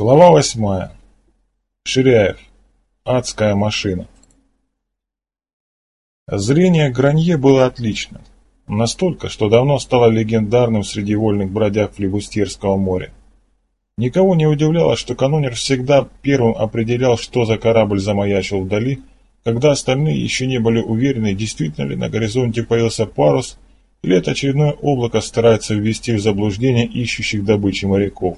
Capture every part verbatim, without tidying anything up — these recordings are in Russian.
Глава восьмая. Ширяев. Адская машина. Зрение Гранье было отличным. Настолько, что давно стало легендарным среди вольных бродяг Флибустьерского моря. Никого не удивляло, что канонер всегда первым определял, что за корабль замаячил вдали, когда остальные еще не были уверены, действительно ли на горизонте появился парус, или это очередное облако старается ввести в заблуждение ищущих добычи моряков.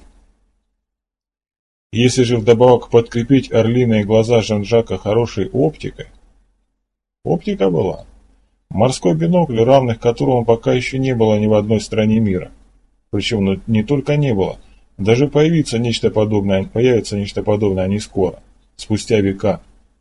Если же вдобавок подкрепить орлиные глаза Жан-Жака хорошей оптикой, оптика была. Морской бинокль, равных которому пока еще не было ни в одной стране мира. Причем ну, не только не было, даже появится нечто подобное, появится нечто подобное не скоро, спустя века.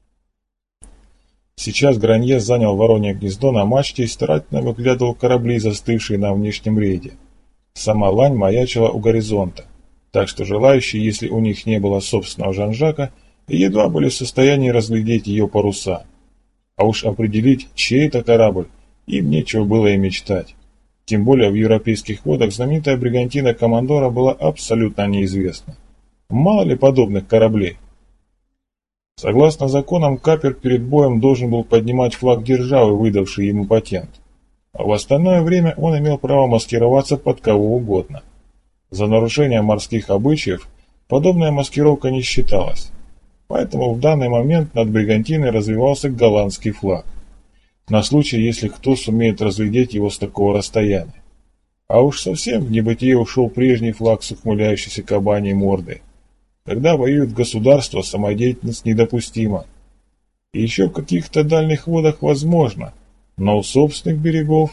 Сейчас Гранье занял воронье гнездо на мачте и старательно выглядывал корабли, застывшие на внешнем рейде. Сама лань маячила у горизонта, так что желающие, если у них не было собственного Жан-Жака, едва были в состоянии разглядеть ее паруса. А уж определить, чей это корабль, им нечего было и мечтать. Тем более в европейских водах знаменитая бригантина Командора была абсолютно неизвестна. Мало ли подобных кораблей. Согласно законам, капер перед боем должен был поднимать флаг державы, выдавший ему патент. А в остальное время он имел право маскироваться под кого угодно. За нарушение морских обычаев подобная маскировка не считалась. Поэтому в данный момент над бригантиной развивался голландский флаг. На случай, если кто сумеет разглядеть его с такого расстояния. А уж совсем в небытие ушел прежний флаг с ухмыляющейся кабаней мордой. Когда воюет государство, самодеятельность недопустима. И еще в каких-то дальних водах возможно, но у собственных берегов...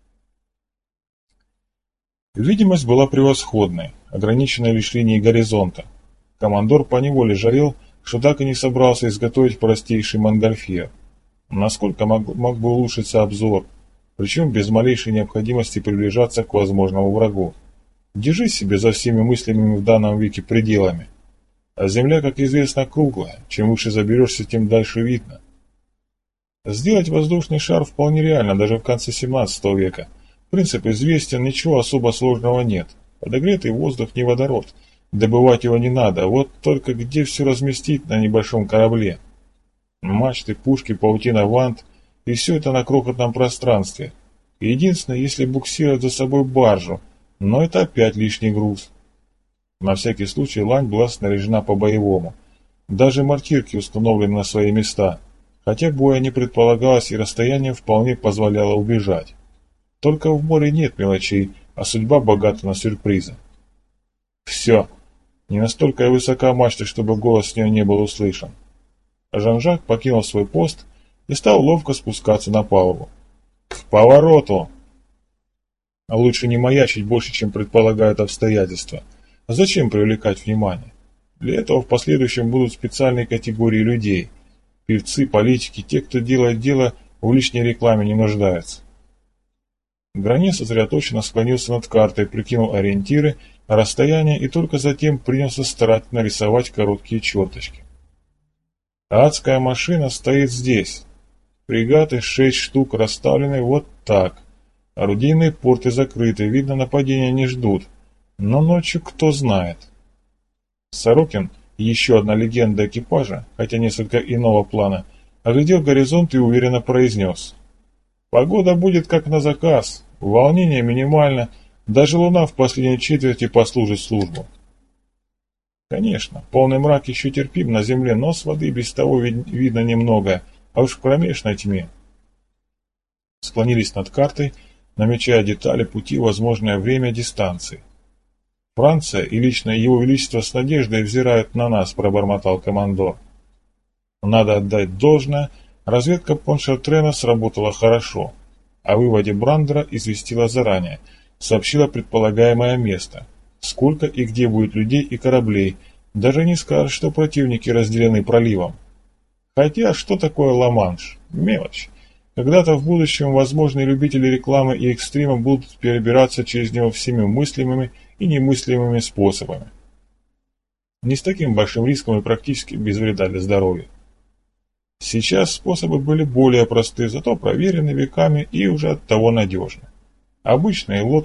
Видимость была превосходной, ограниченной лишь линией горизонта. Командор поневоле жалел, что так и не собрался изготовить простейший монгольфьер. Насколько мог, мог бы улучшиться обзор, причем без малейшей необходимости приближаться к возможному врагу. Держи себе за всеми мыслимыми в данном веке пределами. А земля, как известно, круглая, чем выше заберешься, тем дальше видно. Сделать воздушный шар вполне реально, даже в конце семнадцатого века. Принцип известен, ничего особо сложного нет. Подогретый воздух не водород. Добывать его не надо, вот только где все разместить на небольшом корабле? Мачты, пушки, паутина вант, и все это на крохотном пространстве. Единственное, если буксировать за собой баржу, но это опять лишний груз. На всякий случай лань была снаряжена по-боевому. Даже мортирки установлены на свои места, хотя боя не предполагалось и расстояние вполне позволяло убежать. Только в море нет мелочей, а судьба богата на сюрпризы. Все. Не настолько высока мачта, чтобы голос с нее не был услышан. Жан-Жак покинул свой пост и стал ловко спускаться на палубу. К повороту! А лучше не маячить больше, чем предполагают обстоятельства. А зачем привлекать внимание? Для этого в последующем будут специальные категории людей. Певцы, политики, те, кто делает дело, в лишней рекламе не нуждаются. Гранье сосредоточенно склонился над картой, прикинул ориентиры, расстояние и только затем принялся старательно рисовать короткие черточки. Адская машина стоит здесь. Фрегаты шесть штук расставлены вот так. Орудийные порты закрыты, видно, нападения не ждут. Но ночью кто знает. Сорокин, еще одна легенда экипажа, хотя несколько иного плана, оглядел горизонт и уверенно произнес. Погода будет как на заказ, волнение минимально, даже луна в последней четверти послужит службу. Конечно, полный мрак еще терпим на земле, но с воды без того вид- видно немного, а уж в кромешной тьме. Склонились над картой, намечая детали пути, возможное время, дистанции. Франция и лично его величество с надеждой взирают на нас, пробормотал командор. Надо отдать должное, разведка Поншартрена сработала хорошо. О выводе Брандера известила заранее, сообщила предполагаемое место, сколько и где будет людей и кораблей, даже не скажет, что противники разделены проливом. Хотя, что такое Ла-Манш? Мелочь. Когда-то в будущем возможные любители рекламы и экстрима будут перебираться через него всеми мыслимыми и немыслимыми способами. Не с таким большим риском и практически без вреда для здоровья. Сейчас способы были более просты, зато проверены веками и уже оттого надежны. Обычные лодки,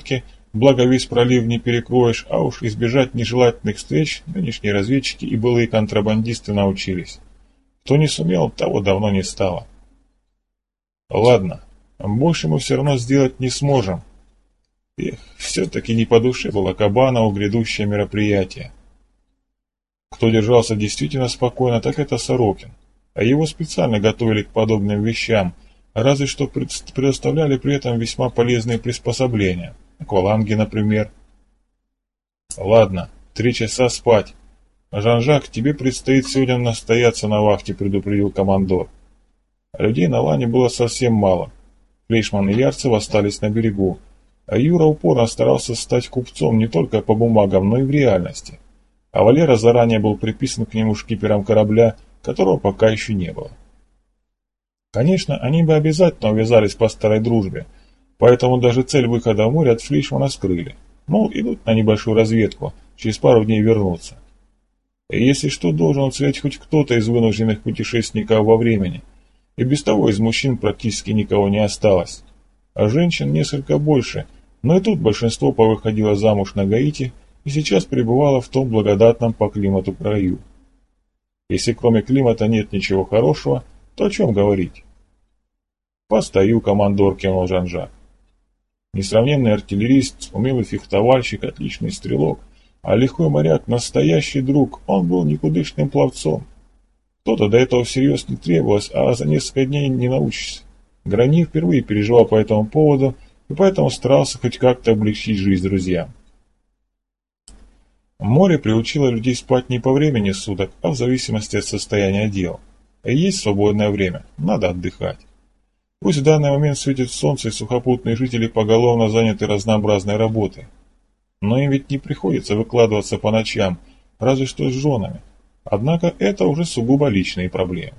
Благо весь пролив не перекроешь, а уж избежать нежелательных встреч нынешние разведчики и былые контрабандисты научились. Кто не сумел, того давно не стало. Ладно, больше мы все равно сделать не сможем. Эх, все-таки не по душе было Кабанову грядущее мероприятие. Кто держался действительно спокойно, так это Сорокин. А его специально готовили к подобным вещам, разве что предоставляли при этом весьма полезные приспособления. Акваланги, например. Ладно, три часа спать. Жан-Жак, тебе предстоит сегодня настояться на вахте, предупредил командор. Людей на лане было совсем мало. Флейшман и Ярцев остались на берегу, а Юра упорно старался стать купцом не только по бумагам, но и в реальности. А Валера заранее был приписан к нему шкипером корабля, которого пока еще не было. Конечно, они бы обязательно увязались по старой дружбе, поэтому даже цель выхода в море от Флейшмана скрыли. Мол, идут на небольшую разведку, через пару дней вернутся. И если что, должен уцелеть хоть кто-то из вынужденных путешественников во времени. И без того из мужчин практически никого не осталось. А женщин несколько больше, но и тут большинство повыходило замуж на Гаити и сейчас пребывало в том благодатном по климату краю. Если кроме климата нет ничего хорошего, то о чем говорить? «Постою, командор», — кивнул Жан-Жак. Несравненный артиллерист, умелый фехтовальщик, отличный стрелок, а лихой моряк — настоящий друг, он был никудышным пловцом. Кто-то до этого всерьез не требовалось, а за несколько дней не научишься. Грани впервые переживал по этому поводу, и поэтому старался хоть как-то облегчить жизнь друзьям. Море приучило людей спать не по времени суток, а в зависимости от состояния дел. И есть свободное время, надо отдыхать. Пусть в данный момент светит солнце и сухопутные жители поголовно заняты разнообразной работой. Но им ведь не приходится выкладываться по ночам, разве что с женами. Однако это уже сугубо личные проблемы.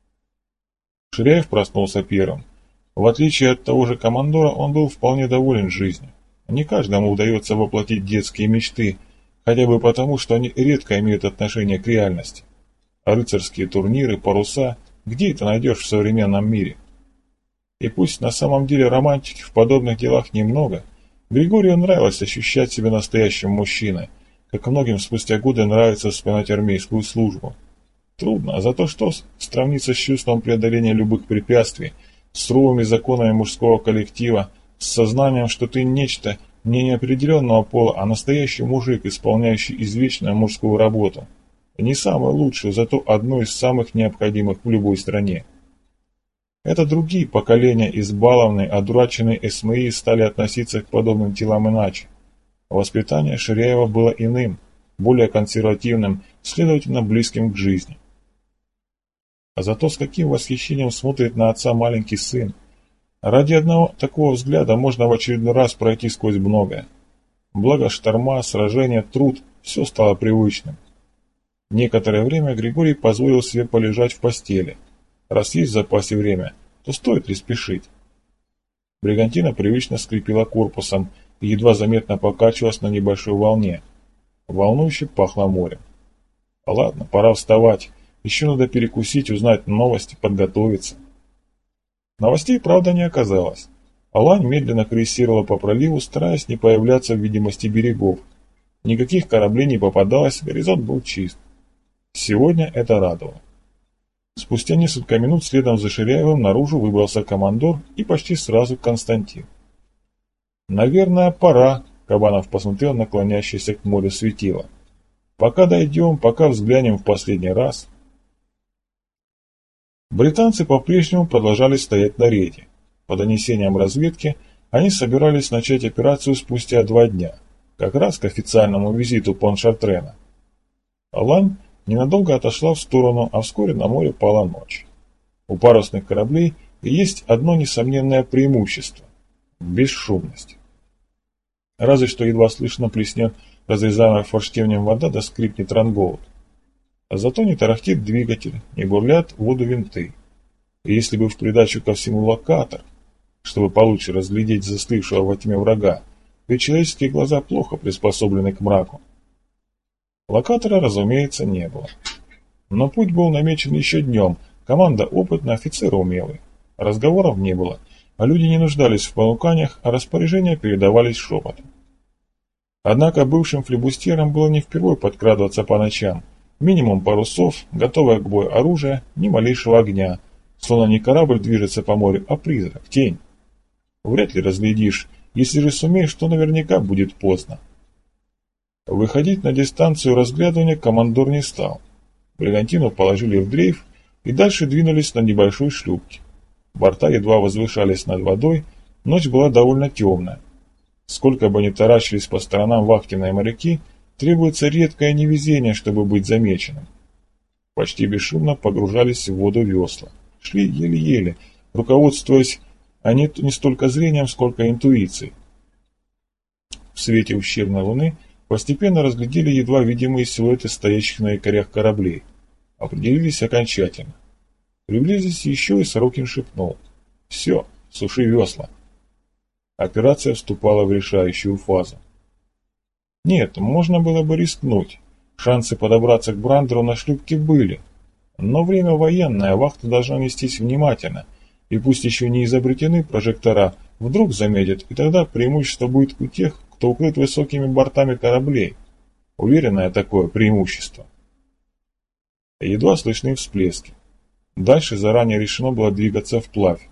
Ширяев проснулся первым. В отличие от того же командора, он был вполне доволен жизнью. Не каждому удается воплотить детские мечты, хотя бы потому, что они редко имеют отношение к реальности. А рыцарские турниры, паруса, где это найдешь в современном мире? И пусть на самом деле романтики в подобных делах немного, Григорию нравилось ощущать себя настоящим мужчиной, как многим спустя годы нравится вспоминать армейскую службу. Трудно, а зато что сравниться с чувством преодоления любых препятствий, с суровыми законами мужского коллектива, с сознанием, что ты нечто не неопределенного пола, а настоящий мужик, исполняющий извечную мужскую работу. Не самую лучшую, зато одну из самых необходимых в любой стране. Это другие поколения избалованные, одураченные СМИ стали относиться к подобным делам иначе. Воспитание Ширяева было иным, более консервативным, следовательно близким к жизни. А зато с каким восхищением смотрит на отца маленький сын. Ради одного такого взгляда можно в очередной раз пройти сквозь многое. Благо шторма, сражения, труд – все стало привычным. Некоторое время Григорий позволил себе полежать в постели. Раз есть в запасе время, то стоит ли спешить? Бригантина привычно скрипела корпусом и едва заметно покачивалась на небольшой волне. Волнующе пахло морем. Ладно, пора вставать. Еще надо перекусить, узнать новости, подготовиться. Новостей, правда, не оказалось. Алань медленно крейсировала по проливу, стараясь не появляться в видимости берегов. Никаких кораблей не попадалось, горизонт был чист. Сегодня это радовало. Спустя несколько минут следом за Ширяевым наружу выбрался командор и почти сразу Константин. «Наверное, пора», — Кабанов посмотрел на клонящееся к морю светило. «Пока дойдем, пока взглянем в последний раз». Британцы по-прежнему продолжали стоять на рейде. По донесениям разведки, они собирались начать операцию спустя два дня, как раз к официальному визиту Поншартрена. Алань ненадолго отошла в сторону, а вскоре на море пала ночь. У парусных кораблей есть одно несомненное преимущество – бесшумность. Разве что едва слышно плеснет разрезаемая форштевнем вода да скрипнет рангоут. А зато не тарахтит двигатель, не бурлят в воду винты. И если бы в придачу ко всему локатор, чтобы получше разглядеть застывшего во тьме врага, ведь человеческие глаза плохо приспособлены к мраку. Локатора, разумеется, не было. Но путь был намечен еще днем, команда опытная, офицеры умелые. Разговоров не было, а люди не нуждались в понуканиях, а распоряжения передавались шепотом. Однако бывшим флебустерам было не впервой подкрадываться по ночам. Минимум парусов, готовое к бою оружие, ни малейшего огня. Словно не корабль движется по морю, а призрак, тень. Вряд ли разглядишь. Если же сумеешь, то наверняка будет поздно. Выходить на дистанцию разглядывания командор не стал. Бригантину положили в дрейф и дальше двинулись на небольшой шлюпке. Борта едва возвышались над водой, ночь была довольно темная. Сколько бы ни таращились по сторонам вахтенные моряки, требуется редкое невезение, чтобы быть замеченным. Почти бесшумно погружались в воду весла. Шли еле-еле, руководствуясь а не, не столько зрением, сколько интуицией. В свете ущербной луны постепенно разглядели едва видимые силуэты стоящих на якорях кораблей. Определились окончательно. Приблизились еще и Сорокин шепнул: «Все, суши весла». Операция вступала в решающую фазу. Нет, можно было бы рискнуть. Шансы подобраться к Брандеру на шлюпке были. Но время военное, вахта должна нестись внимательно. И пусть еще не изобретены прожектора, вдруг заметят, и тогда преимущество будет у тех, кто укрыт высокими бортами кораблей. Уверенное такое преимущество. Едва слышны всплески. Дальше заранее решено было двигаться вплавь.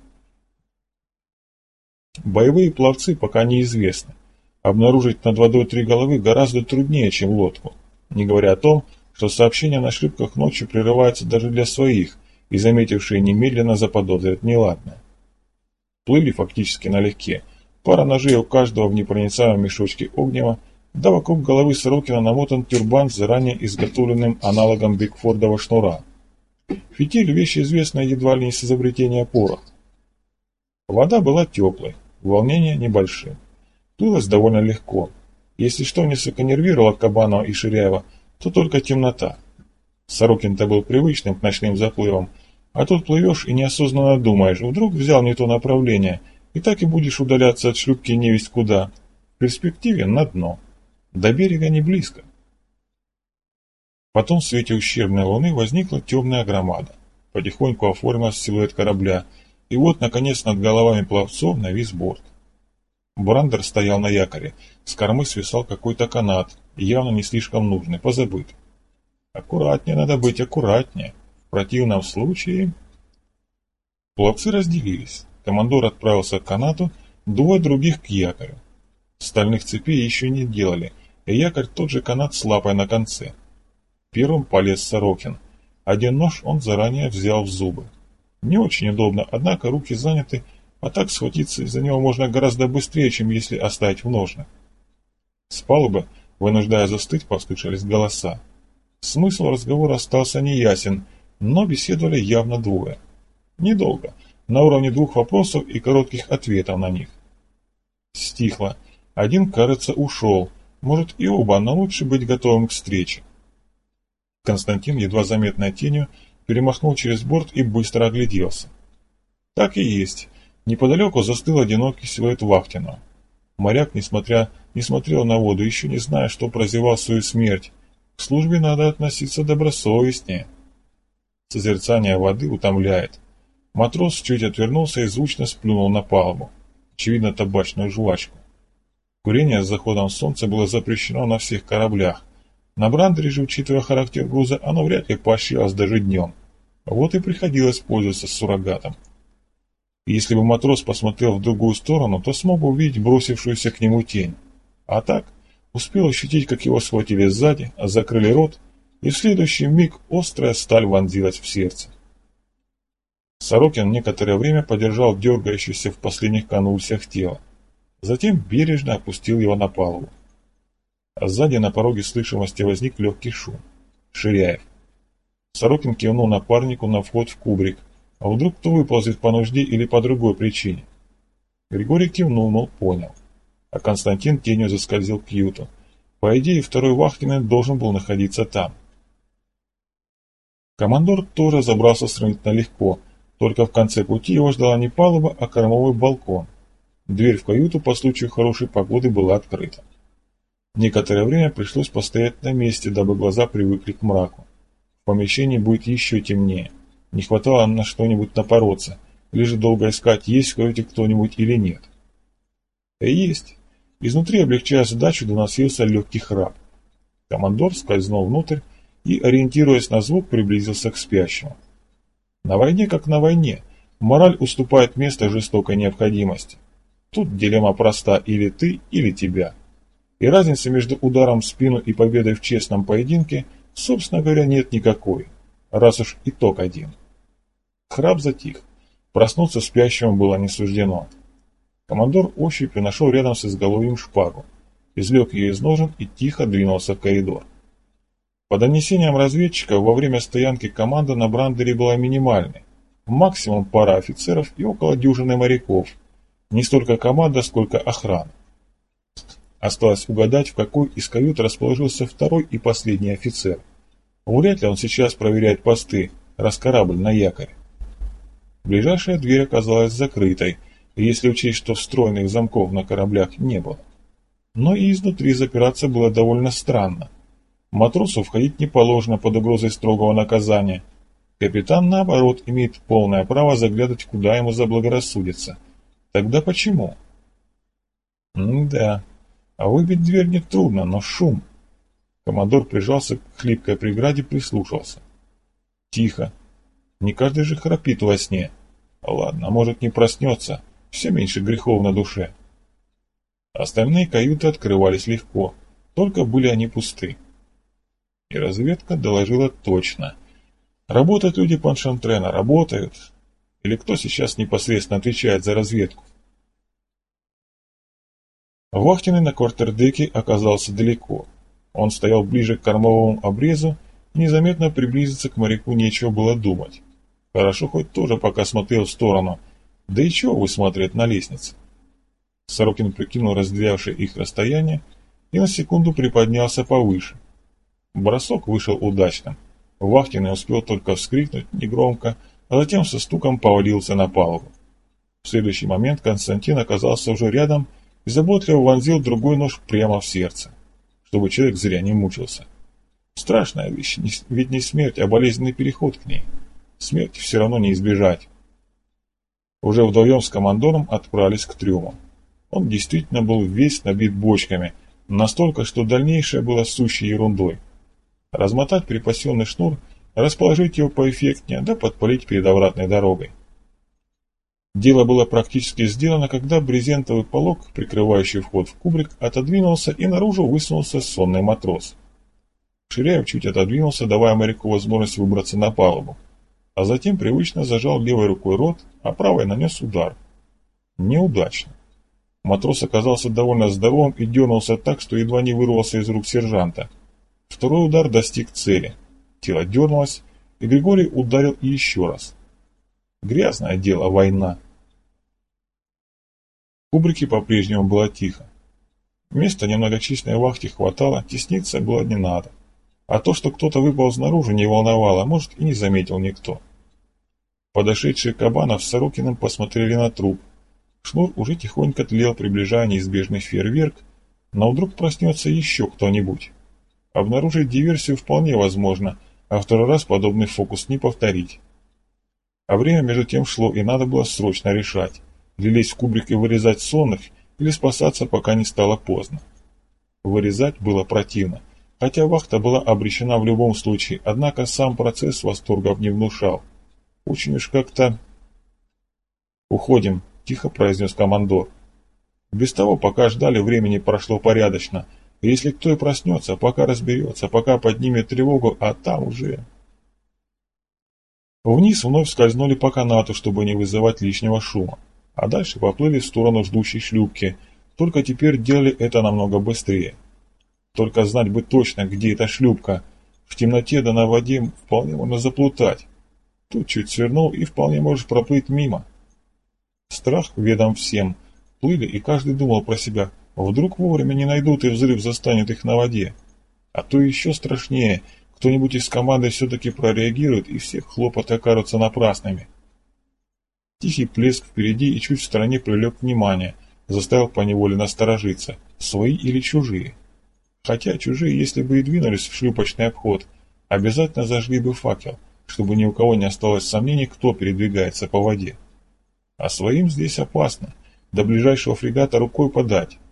Боевые пловцы пока неизвестны. Обнаружить над водой три головы гораздо труднее, чем лодку. Не говоря о том, что сообщения на шлюпках ночью прерываются даже для своих, и заметившие немедленно заподозрят неладное. Плыли фактически налегке. Пара ножей у каждого в непроницаемом мешочке огнева, да вокруг головы Сорокина намотан тюрбан с заранее изготовленным аналогом Бигфордова шнура. Фитиль – вещь известная едва ли не с изобретения пороха. Вода была теплой, волнения небольшим. Плылось довольно легко. Если что несколько нервировало Кабанова и Ширяева, то только темнота. Сорокин-то был привычным к ночным заплывам, а тут плывешь и неосознанно думаешь, вдруг взял не то направление, и так и будешь удаляться от шлюпки невесть куда. В перспективе на дно. До берега не близко. Потом в свете ущербной луны возникла темная громада. Потихоньку оформился силуэт корабля, и вот, наконец, над головами пловцов навис борт. Брандер стоял на якоре, с кормы свисал какой-то канат, явно не слишком нужный, позабыт. Аккуратнее надо быть, аккуратнее. В противном случае... Пловцы разделились. Командор отправился к канату, двое других к якорю. Стальных цепей еще не делали, и якорь тот же канат с лапой на конце. Первым полез Сорокин. Один нож он заранее взял в зубы. Не очень удобно, однако руки заняты, а так схватиться за него можно гораздо быстрее, чем если оставить в ножнах. С палубы, вынуждая застыть, послышались голоса. Смысл разговора остался неясен, но беседовали явно двое. Недолго, на уровне двух вопросов и коротких ответов на них. Стихло. Один, кажется, ушел. Может и оба, но лучше быть готовым к встрече. Константин, едва заметной тенью, перемахнул через борт и быстро огляделся. Так и есть. Неподалеку застыл одинокий силуэт вахтенного. Моряк, несмотря, не смотрел на воду, еще не зная, что прозевал свою смерть. К службе надо относиться добросовестнее. Созерцание воды утомляет. Матрос чуть отвернулся и звучно сплюнул на палубу. Очевидно, табачную жвачку. Курение с заходом солнца было запрещено на всех кораблях. На Брандере же, учитывая характер груза, оно вряд ли поощрялось даже днем. Вот и приходилось пользоваться суррогатом. Если бы матрос посмотрел в другую сторону, то смог бы увидеть бросившуюся к нему тень. А так, успел ощутить, как его схватили сзади, закрыли рот, и в следующий миг острая сталь вонзилась в сердце. Сорокин некоторое время подержал дергающееся в последних конвульсиях тело. Затем бережно опустил его на палубу. А сзади на пороге слышимости возник легкий шум. Ширяев. Сорокин кивнул напарнику на вход в кубрик. А вдруг кто выползет по нужде или по другой причине? Григорий кивнул, мол, понял. А Константин тенью заскользил к юту. По идее, второй вахтенный должен был находиться там. Командор тоже забрался сравнительно легко, только в конце пути его ждала не палуба, а кормовой балкон. Дверь в каюту по случаю хорошей погоды была открыта. Некоторое время пришлось постоять на месте, дабы глаза привыкли к мраку. В помещении будет еще темнее. Не хватало на что-нибудь напороться, или же долго искать, есть в каюте кто-нибудь или нет. И есть. Изнутри, облегчая задачу, доносился легкий храп. Командор скользнул внутрь и, ориентируясь на звук, приблизился к спящему. На войне, как на войне, мораль уступает место жестокой необходимости. Тут дилемма проста: или ты, или тебя. И разницы между ударом в спину и победой в честном поединке, собственно говоря, нет никакой, раз уж итог один. Храп затих. Проснуться спящему было не суждено. Командор ощупью нашел рядом с изголовьем шпагу, извлек ее из ножен и тихо двинулся в коридор. По донесениям разведчиков, во время стоянки команда на Брандере была минимальной. Максимум пара офицеров и около дюжины моряков. Не столько команда, сколько охрана. Осталось угадать, в какой из кают расположился второй и последний офицер. Вряд ли он сейчас проверяет посты, раз корабль на якоре. Ближайшая дверь оказалась закрытой, если учесть, что встроенных замков на кораблях не было. Но и изнутри запираться было довольно странно. Матросу входить не положено под угрозой строгого наказания. Капитан, наоборот, имеет полное право заглядывать, куда ему заблагорассудится. Тогда почему? М-да, а выбить дверь нетрудно, но шум. Командор прижался к хлипкой преграде, прислушался. Тихо. Не каждый же храпит во сне. Ладно, может, не проснется, все меньше грехов на душе. Остальные каюты открывались легко, только были они пусты. И разведка доложила точно. Работают люди Паншантрена, работают. Или кто сейчас непосредственно отвечает за разведку? Вахтенный на квартердеке оказался далеко. Он стоял ближе к кормовому обрезу, и незаметно приблизиться к моряку нечего было думать. Хорошо хоть тоже пока смотрел в сторону, да и чего высматривает на лестнице. Сорокин прикинул раздвиявшее их расстояние и на секунду приподнялся повыше. Бросок вышел удачным. Вахтенный успел только вскрикнуть негромко, а затем со стуком повалился на палубу. В следующий момент Константин оказался уже рядом и заботливо вонзил другой нож прямо в сердце, чтобы человек зря не мучился. Страшная вещь, ведь не смерть, а болезненный переход к ней. Смерти все равно не избежать. Уже вдвоем с командором отправились к трюму. Он действительно был весь набит бочками, настолько, что дальнейшее было сущей ерундой. Размотать припасенный шнур, расположить его поэффектнее, да подпалить перед обратной дорогой. Дело было практически сделано, когда брезентовый полог, прикрывающий вход в кубрик, отодвинулся, и наружу высунулся сонный матрос. Ширяев чуть отодвинулся, давая моряку возможность выбраться на палубу, а затем привычно зажал левой рукой рот, а правой нанес удар. Неудачно. Матрос оказался довольно здоровым и дернулся так, что едва не вырвался из рук сержанта. Второй удар достиг цели. Тело дернулось, и Григорий ударил и еще раз. Грязное дело, война. В кубрике по-прежнему было тихо. Места немногочисленной вахте хватало, тесниться было не надо. А то, что кто-то выпал снаружи, не волновало, может, и не заметил никто. Подошедшие Кабанов с Сорокиным посмотрели на труп. Шнур уже тихонько тлел, приближая неизбежный фейерверк, но вдруг проснется еще кто-нибудь. Обнаружить диверсию вполне возможно, а второй раз подобный фокус не повторить. А время между тем шло, и надо было срочно решать, или лезть в кубрик и вырезать сонных, или спасаться, пока не стало поздно. Вырезать было противно, хотя вахта была обречена в любом случае, однако сам процесс восторгов не внушал. Очень уж как-то... «Уходим», — тихо произнес командор. Без того, пока ждали, времени прошло порядочно, и если кто и проснется, пока разберется, пока поднимет тревогу, а там уже... Вниз вновь скользнули по канату, чтобы не вызывать лишнего шума, а дальше поплыли в сторону ждущей шлюпки, только теперь делали это намного быстрее. Только знать бы точно, где эта шлюпка. В темноте да на воде вполне можно заплутать. Тут чуть свернул, и вполне можешь проплыть мимо. Страх ведом всем. Плыли, и каждый думал про себя. Вдруг вовремя не найдут, и взрыв застанет их на воде. А то еще страшнее. Кто-нибудь из команды все-таки прореагирует, и все хлопоты окажутся напрасными. Тихий плеск впереди и чуть в стороне привлек внимание, заставил поневоле насторожиться. Свои или чужие? Хотя чужие, если бы и двинулись в шлюпочный обход, обязательно зажгли бы факел, чтобы ни у кого не осталось сомнений, кто передвигается по воде. А своим здесь опасно, до ближайшего фрегата рукой подать,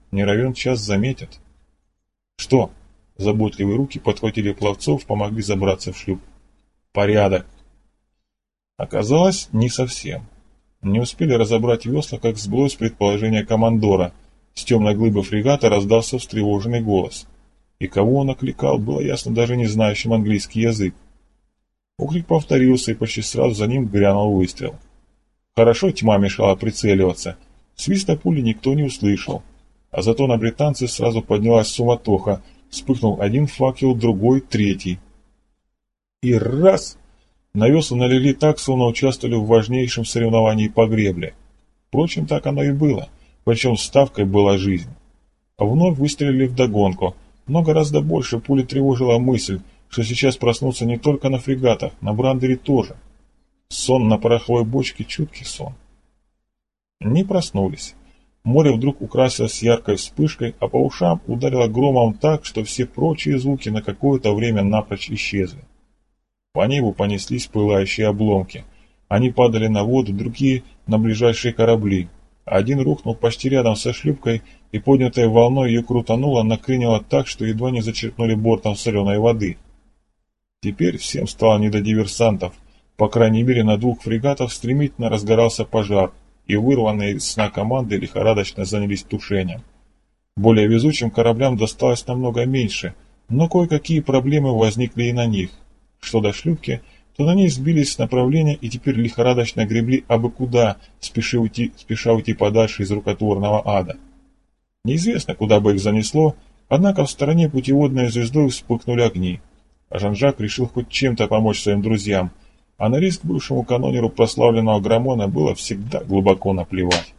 Не равен час заметят. Что? Заботливые руки подхватили пловцов, помогли забраться в шлюп. Порядок. Оказалось, не совсем. Не успели разобрать весла, как сбылось предположение командора. С темной глыбы фрегата раздался встревоженный голос. И кого он окликал, было ясно даже не знающим английский язык. Оклик повторился, и почти сразу за ним грянул выстрел. Хорошо тьма мешала прицеливаться. Свиста пули никто не услышал. А зато на британцев сразу поднялась суматоха. Вспыхнул один факел, другой, третий. И раз! На весла налегли так, словно участвовали в важнейшем соревновании по гребле. Впрочем, так оно и было, причем ставкой была жизнь. А вновь выстрелили вдогонку, но гораздо больше пули тревожила мысль, что сейчас проснутся не только на фрегатах, на Брандере тоже. Сон на пороховой бочке — чуткий сон. Не проснулись. Море вдруг украсилось яркой вспышкой, а по ушам ударило громом так, что все прочие звуки на какое-то время напрочь исчезли. По небу понеслись пылающие обломки. Они падали на воду, другие — на ближайшие корабли. Один рухнул почти рядом со шлюпкой, и поднятая волной ее крутануло, накренило так, что едва не зачерпнули бортом соленой воды. Теперь всем стало не до диверсантов. По крайней мере, на двух фрегатах стремительно разгорался пожар, и вырванные из сна команды лихорадочно занялись тушением. Более везучим кораблям досталось намного меньше, но кое-какие проблемы возникли и на них. Что до шлюпки, то на ней сбились с направления и теперь лихорадочно гребли абы куда, спеша уйти, спеша уйти подальше из рукотворного ада. Неизвестно, куда бы их занесло, однако в стороне путеводной звездой вспыхнули огни. А Жан-Жак решил хоть чем-то помочь своим друзьям, а на риск бывшему канонеру прославленного Граммона было всегда глубоко наплевать.